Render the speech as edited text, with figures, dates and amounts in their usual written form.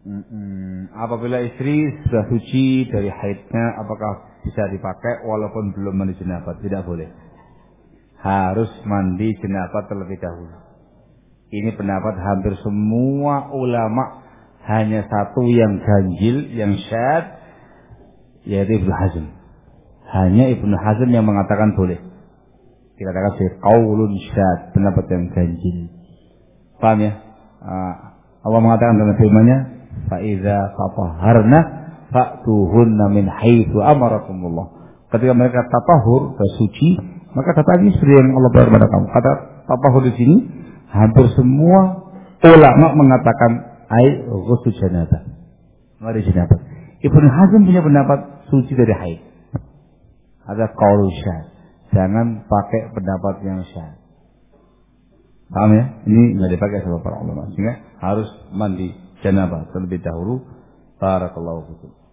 Apabila istri sudah suci dari haidnya, apakah bisa dipakai walaupun belum mandi janabah? Tidak boleh. Harus mandi janabah terlebih dahulu. Ini pendapat hampir semua ulama. Hanya satu yang ganjil, yang syad, yaitu Ibnu Hazm. Hanya Ibnu Hazm yang mengatakan boleh. Dikatakan sebagai qaulun syad, pendapat yang ganjil. Paham ya? Allah mengatakan dalam firman-Nya, "Fa-idza tatahharna fa'tuhunna min haitsu amarakumullah." Ketika mereka tatahur, suci, maka datangi seperti yang Allah berfirman kepada kamu. Kata tatahur di sini hampir semua ulama mengatakan ai ghusl janabah. Mandi janabah. Ibnu Hazm punya pendapat suci dari haid. Ada qaul syadz. Jangan pakai pendapat yang syadz. Paham ya? Ini nggak dipakai sama para ulama. Sehingga harus mandi janabah terlebih dahulu. Barakallahu fikum.